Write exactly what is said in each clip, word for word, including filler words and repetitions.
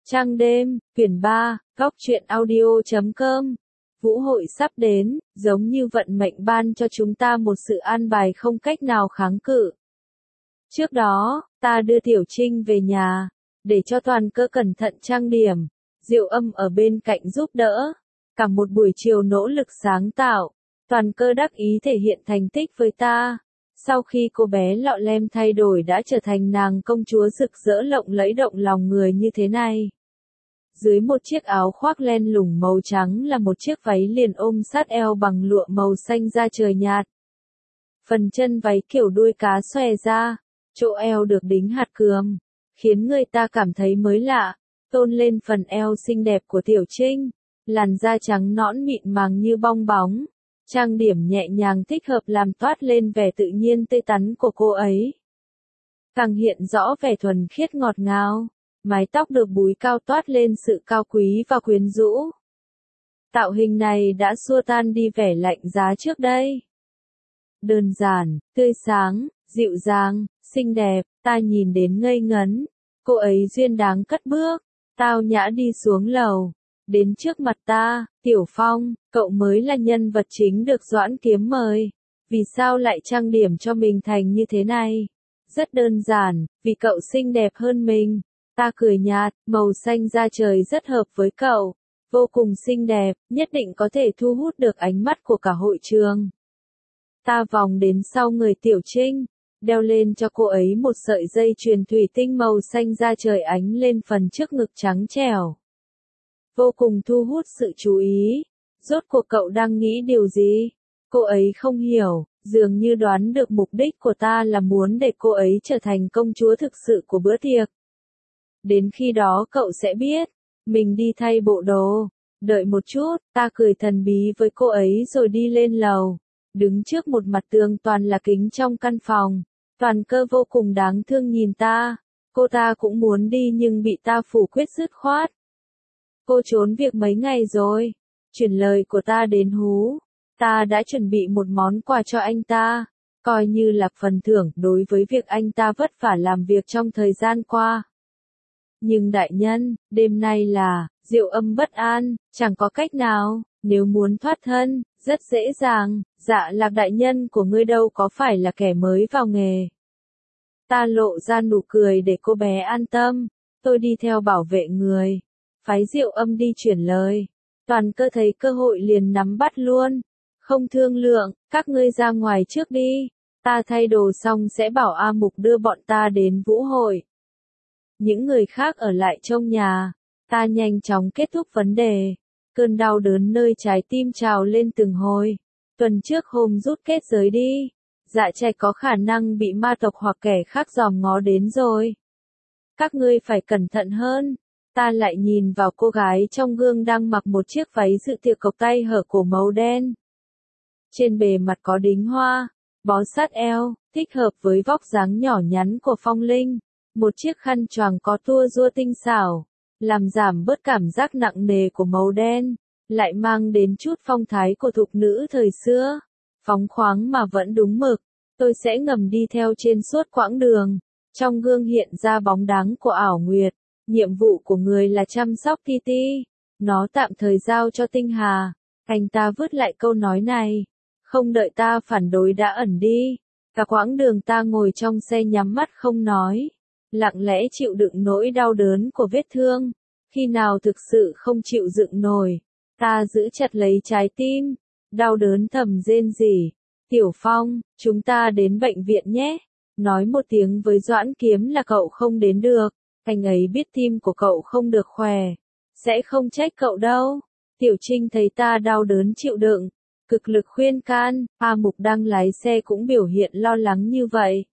Trăng đêm, quyển ba, góc truyện audio chấm com. Vũ hội sắp đến, giống như vận mệnh ban cho chúng ta một sự an bài không cách nào kháng cự. Trước đó, ta đưa Tiểu Trinh về nhà, để cho Toàn Cơ cẩn thận trang điểm, Diệu Âm ở bên cạnh giúp đỡ. Cả một buổi chiều nỗ lực sáng tạo, Toàn Cơ đắc ý thể hiện thành tích với ta. Sau khi cô bé lọ lem thay đổi đã trở thành nàng công chúa rực rỡ lộng lẫy động lòng người như thế này. Dưới một chiếc áo khoác len lủng màu trắng là một chiếc váy liền ôm sát eo bằng lụa màu xanh da trời nhạt. Phần chân váy kiểu đuôi cá xòe ra, chỗ eo được đính hạt cườm, khiến người ta cảm thấy mới lạ, tôn lên phần eo xinh đẹp của Tiểu Trinh, làn da trắng nõn mịn màng như bong bóng. Trang điểm nhẹ nhàng thích hợp làm toát lên vẻ tự nhiên tươi tắn của cô ấy. Càng hiện rõ vẻ thuần khiết ngọt ngào, mái tóc được búi cao toát lên sự cao quý và quyến rũ. Tạo hình này đã xua tan đi vẻ lạnh giá trước đây. Đơn giản, tươi sáng, dịu dàng, xinh đẹp, ta nhìn đến ngây ngấn. Cô ấy duyên dáng cất bước, tao nhã đi xuống lầu. Đến trước mặt ta, Tiểu Phong, cậu mới là nhân vật chính được Doãn Kiếm mời. Vì sao lại trang điểm cho mình thành như thế này? Rất đơn giản, vì cậu xinh đẹp hơn mình. Ta cười nhạt, màu xanh da trời rất hợp với cậu. Vô cùng xinh đẹp, nhất định có thể thu hút được ánh mắt của cả hội trường. Ta vòng đến sau người Tiểu Trinh, đeo lên cho cô ấy một sợi dây chuyền thủy tinh màu xanh da trời ánh lên phần trước ngực trắng trẻo. Vô cùng thu hút sự chú ý. Rốt cuộc cậu đang nghĩ điều gì? Cô ấy không hiểu, dường như đoán được mục đích của ta là muốn để cô ấy trở thành công chúa thực sự của bữa tiệc. Đến khi đó cậu sẽ biết. Mình đi thay bộ đồ. Đợi một chút, ta cười thần bí với cô ấy rồi đi lên lầu. Đứng trước một mặt tường toàn là kính trong căn phòng. Toàn Cơ vô cùng đáng thương nhìn ta. Cô ta cũng muốn đi nhưng bị ta phủ quyết dứt khoát. Cô trốn việc mấy ngày rồi. Chuyển lời của ta đến Hú. Ta đã chuẩn bị một món quà cho anh ta, coi như là phần thưởng đối với việc anh ta vất vả làm việc trong thời gian qua. Nhưng đại nhân, đêm nay là, Diệu Âm bất an, chẳng có cách nào, nếu muốn thoát thân, rất dễ dàng, Dạ Lạc đại nhân của ngươi đâu có phải là kẻ mới vào nghề. Ta lộ ra nụ cười để cô bé an tâm, tôi đi theo bảo vệ người. Phái Diệu Âm đi chuyển lời. Toàn Cơ thấy cơ hội liền nắm bắt luôn. Không thương lượng, các ngươi ra ngoài trước đi. Ta thay đồ xong sẽ bảo A Mục đưa bọn ta đến vũ hội. Những người khác ở lại trong nhà. Ta nhanh chóng kết thúc vấn đề. Cơn đau đớn nơi trái tim trào lên từng hồi. Tuần trước hôm rút kết giới đi. Dạ Trạch có khả năng bị ma tộc hoặc kẻ khác dòm ngó đến rồi. Các ngươi phải cẩn thận hơn. Ta lại nhìn vào cô gái trong gương đang mặc một chiếc váy dự tiệc cộc tay hở cổ màu đen. Trên bề mặt có đính hoa, bó sát eo, thích hợp với vóc dáng nhỏ nhắn của Phong Linh. Một chiếc khăn choàng có tua rua tinh xảo, làm giảm bớt cảm giác nặng nề của màu đen, lại mang đến chút phong thái của thục nữ thời xưa. Phóng khoáng mà vẫn đúng mực, tôi sẽ ngầm đi theo trên suốt quãng đường. Trong gương hiện ra bóng dáng của Ảo Nguyệt. Nhiệm vụ của người là chăm sóc Titi. Nó tạm thời giao cho Tinh Hà. Anh ta vứt lại câu nói này. Không đợi ta phản đối đã ẩn đi. Cả quãng đường ta ngồi trong xe nhắm mắt không nói. Lặng lẽ chịu đựng nỗi đau đớn của vết thương. Khi nào thực sự không chịu đựng nổi, ta giữ chặt lấy trái tim. Đau đớn thầm rên rỉ. Tiểu Phong, chúng ta đến bệnh viện nhé. Nói một tiếng với Doãn Kiếm là cậu không đến được. Anh ấy biết tim của cậu không được khỏe. Sẽ không trách cậu đâu. Tiểu Trinh thấy ta đau đớn chịu đựng. Cực lực khuyên can. A Mục đang lái xe cũng biểu hiện lo lắng như vậy.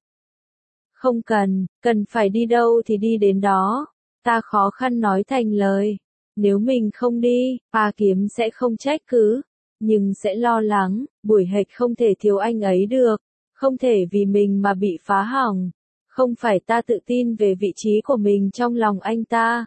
Không cần, cần phải đi đâu thì đi đến đó. Ta khó khăn nói thành lời. Nếu mình không đi, A Kiếm sẽ không trách cứ. Nhưng sẽ lo lắng. Buổi hệch không thể thiếu anh ấy được. Không thể vì mình mà bị phá hỏng. Không phải ta tự tin về vị trí của mình trong lòng anh ta,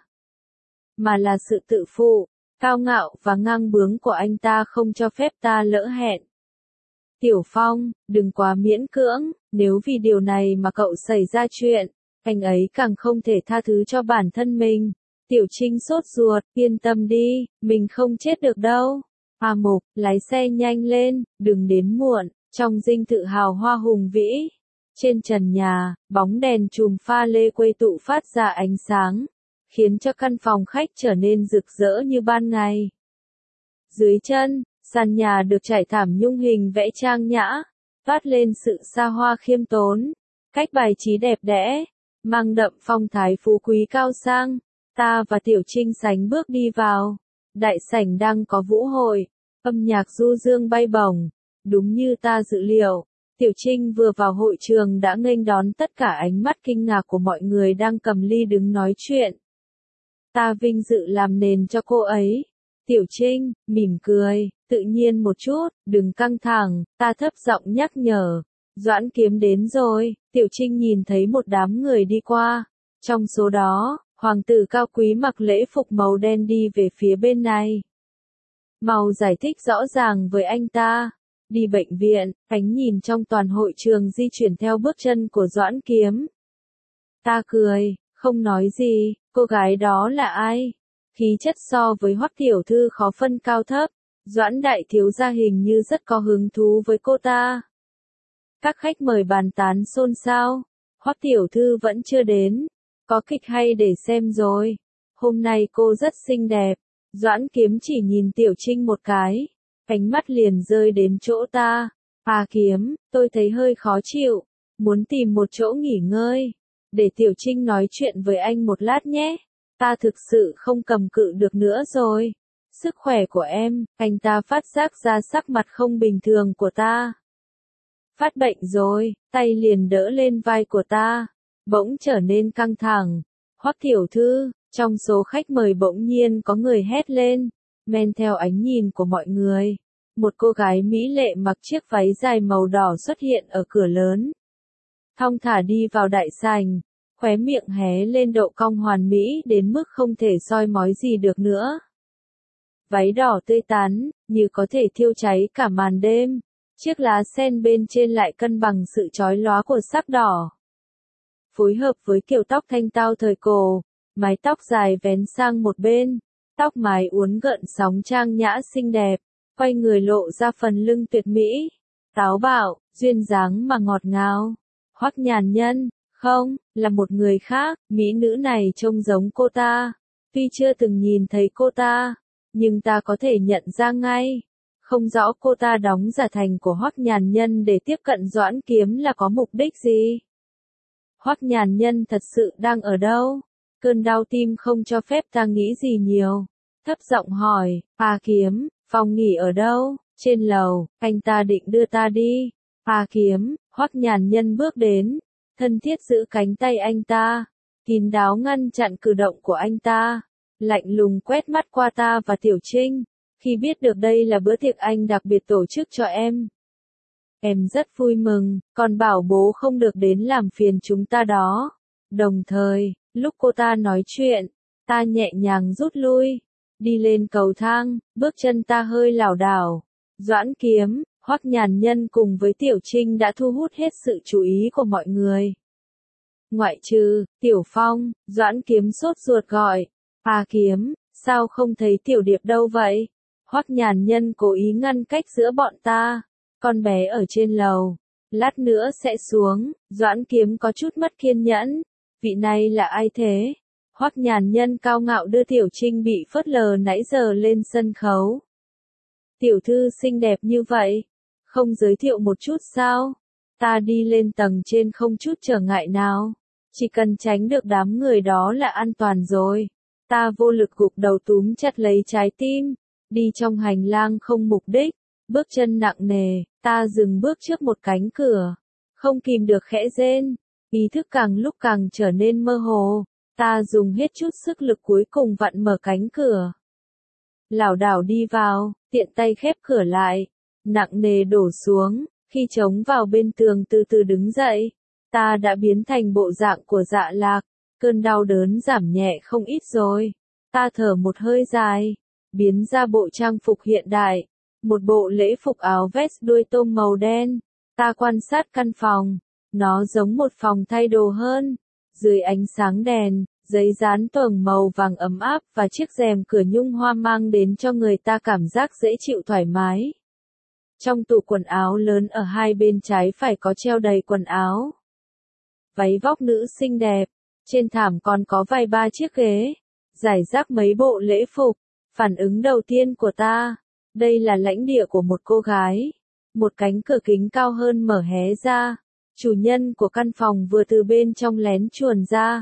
mà là sự tự phụ, cao ngạo và ngang bướng của anh ta không cho phép ta lỡ hẹn. Tiểu Phong, đừng quá miễn cưỡng, nếu vì điều này mà cậu xảy ra chuyện, anh ấy càng không thể tha thứ cho bản thân mình. Tiểu Trinh sốt ruột, yên tâm đi, mình không chết được đâu. A Mục, lái xe nhanh lên, đừng đến muộn. Trong dinh thự hào hoa hùng vĩ, trên trần nhà, bóng đèn chùm pha lê quây tụ phát ra ánh sáng, khiến cho căn phòng khách trở nên rực rỡ như ban ngày. Dưới chân, sàn nhà được trải thảm nhung hình vẽ trang nhã, toát lên sự xa hoa khiêm tốn, cách bài trí đẹp đẽ, mang đậm phong thái phú quý cao sang. Ta và Tiểu Trinh sánh bước đi vào. Đại sảnh đang có vũ hội, âm nhạc du dương bay bổng. Đúng như ta dự liệu, Tiểu Trinh vừa vào hội trường đã nghênh đón tất cả ánh mắt kinh ngạc của mọi người đang cầm ly đứng nói chuyện. Ta vinh dự làm nền cho cô ấy. Tiểu Trinh, mỉm cười, tự nhiên một chút, đừng căng thẳng, ta thấp giọng nhắc nhở. Doãn Kiếm đến rồi. Tiểu Trinh nhìn thấy một đám người đi qua. Trong số đó, hoàng tử cao quý mặc lễ phục màu đen đi về phía bên này. Mau giải thích rõ ràng với anh ta. Đi bệnh viện, ánh nhìn trong toàn hội trường di chuyển theo bước chân của Doãn Kiếm. Ta cười, không nói gì, cô gái đó là ai? Khí chất so với Hoắc tiểu thư khó phân cao thấp. Doãn đại thiếu gia hình như rất có hứng thú với cô ta. Các khách mời bàn tán xôn xao. Hoắc tiểu thư vẫn chưa đến. Có kịch hay để xem rồi. Hôm nay cô rất xinh đẹp. Doãn Kiếm chỉ nhìn Tiểu Trinh một cái. Ánh mắt liền rơi đến chỗ ta. À Kiếm, tôi thấy hơi khó chịu. Muốn tìm một chỗ nghỉ ngơi. Để Tiểu Trinh nói chuyện với anh một lát nhé. Ta thực sự không cầm cự được nữa rồi. Sức khỏe của em, anh ta phát giác ra sắc mặt không bình thường của ta. Phát bệnh rồi, tay liền đỡ lên vai của ta. Bỗng trở nên căng thẳng. Hoắc tiểu thư, trong số khách mời bỗng nhiên có người hét lên. Men theo ánh nhìn của mọi người. Một cô gái mỹ lệ mặc chiếc váy dài màu đỏ xuất hiện ở cửa lớn. Thong thả đi vào đại sảnh. Khóe miệng hé lên độ cong hoàn mỹ đến mức không thể soi mói gì được nữa. Váy đỏ tươi tắn, như có thể thiêu cháy cả màn đêm. Chiếc lá sen bên trên lại cân bằng sự chói lóa của sắc đỏ. Phối hợp với kiểu tóc thanh tao thời cổ, mái tóc dài vén sang một bên, tóc mái uốn gợn sóng trang nhã xinh đẹp, quay người lộ ra phần lưng tuyệt mỹ, táo bạo, duyên dáng mà ngọt ngào. Hoắc Nhàn Nhân, không, là một người khác, mỹ nữ này trông giống cô ta. Tuy chưa từng nhìn thấy cô ta, nhưng ta có thể nhận ra ngay. Không rõ cô ta đóng giả thành của Hoắc Nhàn Nhân để tiếp cận Doãn Kiếm là có mục đích gì. Hoắc Nhàn Nhân thật sự đang ở đâu? Cơn đau tim không cho phép ta nghĩ gì nhiều. Thấp giọng hỏi, A Kiếm, phòng nghỉ ở đâu? Trên lầu, anh ta định đưa ta đi. A Kiếm, Hoắc Nhàn Nhân bước đến, thân thiết giữ cánh tay anh ta, kín đáo ngăn chặn cử động của anh ta, lạnh lùng quét mắt qua ta và Tiểu Trinh. Khi biết được đây là bữa tiệc anh đặc biệt tổ chức cho em, em rất vui mừng, còn bảo bố không được đến làm phiền chúng ta đó. Đồng thời, lúc cô ta nói chuyện, ta nhẹ nhàng rút lui, đi lên cầu thang, bước chân ta hơi lảo đảo. Doãn Kiếm, Hoắc Nhàn Nhân cùng với Tiểu Trinh đã thu hút hết sự chú ý của mọi người. Ngoại trừ, Tiểu Phong, Doãn Kiếm sốt ruột gọi, A Kiếm, sao không thấy Tiểu Điệp đâu vậy? Hoắc Nhàn Nhân cố ý ngăn cách giữa bọn ta. Con bé ở trên lầu, lát nữa sẽ xuống. Doãn Kiếm có chút mất kiên nhẫn. Vị này là ai thế? Hoắc Nhàn Nhân cao ngạo đưa Tiểu Trinh bị phớt lờ nãy giờ lên sân khấu. Tiểu thư xinh đẹp như vậy, không giới thiệu một chút sao? Ta đi lên tầng trên không chút trở ngại nào. Chỉ cần tránh được đám người đó là an toàn rồi. Ta vô lực gục đầu túm chặt lấy trái tim. Đi trong hành lang không mục đích, bước chân nặng nề, ta dừng bước trước một cánh cửa, không kìm được khẽ rên, ý thức càng lúc càng trở nên mơ hồ, ta dùng hết chút sức lực cuối cùng vặn mở cánh cửa. Lảo đảo đi vào, tiện tay khép cửa lại, nặng nề đổ xuống, khi chống vào bên tường từ từ đứng dậy, ta đã biến thành bộ dạng của Dạ Lạc, cơn đau đớn giảm nhẹ không ít rồi, ta thở một hơi dài. Biến ra bộ trang phục hiện đại, một bộ lễ phục áo vest đuôi tôm màu đen. Ta quan sát căn phòng, nó giống một phòng thay đồ hơn. Dưới ánh sáng đèn, Giấy dán tường màu vàng ấm áp và chiếc rèm cửa nhung hoa mang đến cho người ta cảm giác dễ chịu thoải mái. Trong tủ quần áo lớn ở hai bên trái phải có treo đầy quần áo. Váy vóc nữ xinh đẹp, trên thảm còn có vài ba chiếc ghế, rải rác mấy bộ lễ phục. Phản ứng đầu tiên của ta, đây là lãnh địa của một cô gái. Một cánh cửa kính cao hơn mở hé ra, chủ nhân của căn phòng vừa từ bên trong lén chuồn ra.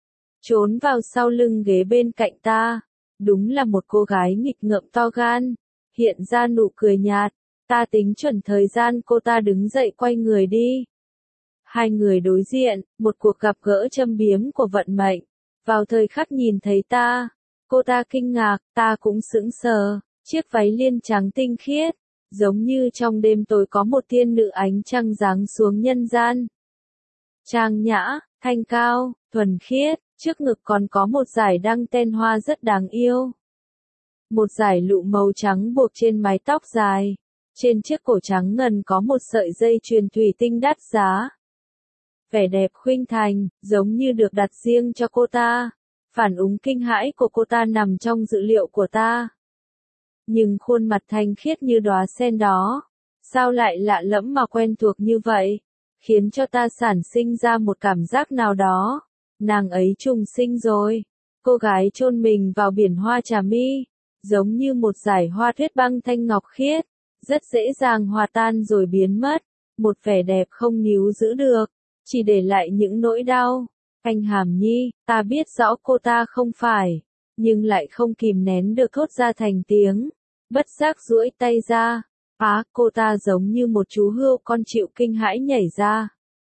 Trốn vào sau lưng ghế bên cạnh ta, đúng là một cô gái nghịch ngợm to gan, hiện ra nụ cười nhạt. Ta tính chuẩn thời gian cô ta đứng dậy quay người đi. Hai người đối diện, một cuộc gặp gỡ châm biếm của vận mệnh. Vào thời khắc nhìn thấy ta, cô ta kinh ngạc, ta cũng sững sờ, chiếc váy liên trắng tinh khiết, giống như trong đêm tối có một thiên nữ ánh trăng giáng xuống nhân gian. Trang nhã, thanh cao, thuần khiết, trước ngực còn có một dải đăng ten hoa rất đáng yêu. Một dải lụa màu trắng buộc trên mái tóc dài. Trên chiếc cổ trắng ngần có một sợi dây chuyền thủy tinh đắt giá. Vẻ đẹp khuynh thành, giống như được đặt riêng cho cô ta. Phản ứng kinh hãi của cô ta nằm trong dữ liệu của ta. Nhưng khuôn mặt thanh khiết như đóa sen đó, sao lại lạ lẫm mà quen thuộc như vậy, khiến cho ta sản sinh ra một cảm giác nào đó. Nàng ấy trùng sinh rồi. Cô gái chôn mình vào biển hoa trà mi, giống như một dải hoa tuyết băng thanh ngọc khiết. Rất dễ dàng hòa tan rồi biến mất, một vẻ đẹp không níu giữ được, chỉ để lại những nỗi đau. Anh Hàm Nhi, ta biết rõ cô ta không phải, nhưng lại không kìm nén được thốt ra thành tiếng, bất giác duỗi tay ra. Á, cô ta giống như một chú hươu con chịu kinh hãi nhảy ra.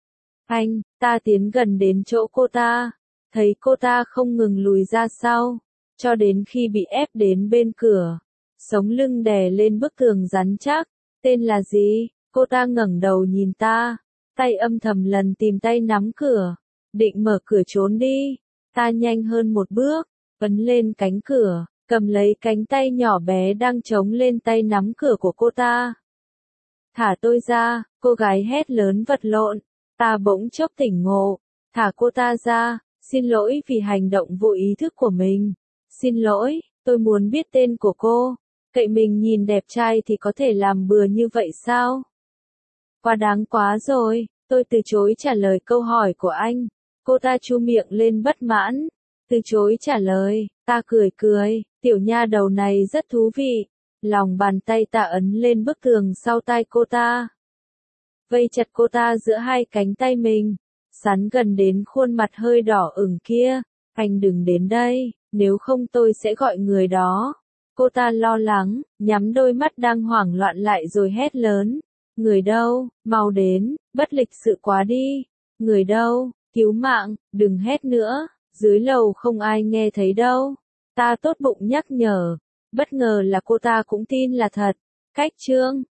Anh, ta tiến gần đến chỗ cô ta, thấy cô ta không ngừng lùi ra sau, cho đến khi bị ép đến bên cửa. Sống lưng đè lên bức tường rắn chắc. Tên là gì? Cô ta ngẩng đầu nhìn ta, tay âm thầm lần tìm tay nắm cửa, định mở cửa trốn đi. Ta nhanh hơn một bước, ấn lên cánh cửa, cầm lấy cánh tay nhỏ bé đang chống lên tay nắm cửa của cô ta. Thả tôi ra, cô gái hét lớn vật lộn. Ta bỗng chốc tỉnh ngộ, thả cô ta ra, xin lỗi vì hành động vô ý thức của mình. Xin lỗi, tôi muốn biết tên của cô. Cậy mình nhìn đẹp trai thì có thể làm bừa như vậy sao? Quá đáng quá rồi, tôi từ chối trả lời câu hỏi của anh. Cô ta chu miệng lên bất mãn, từ chối trả lời. Ta cười cười, tiểu nha đầu này rất thú vị. Lòng bàn tay ta ấn lên bức tường sau tai cô ta, vây chặt cô ta giữa hai cánh tay mình, sắn gần đến khuôn mặt hơi đỏ ửng kia. Anh đừng đến đây, nếu không tôi sẽ gọi người đó. Cô ta lo lắng, nhắm đôi mắt đang hoảng loạn lại rồi hét lớn. Người đâu, mau đến, bất lịch sự quá đi. Người đâu, cứu mạng, đừng hét nữa, dưới lầu không ai nghe thấy đâu. Ta tốt bụng nhắc nhở, bất ngờ là cô ta cũng tin là thật. Cách chương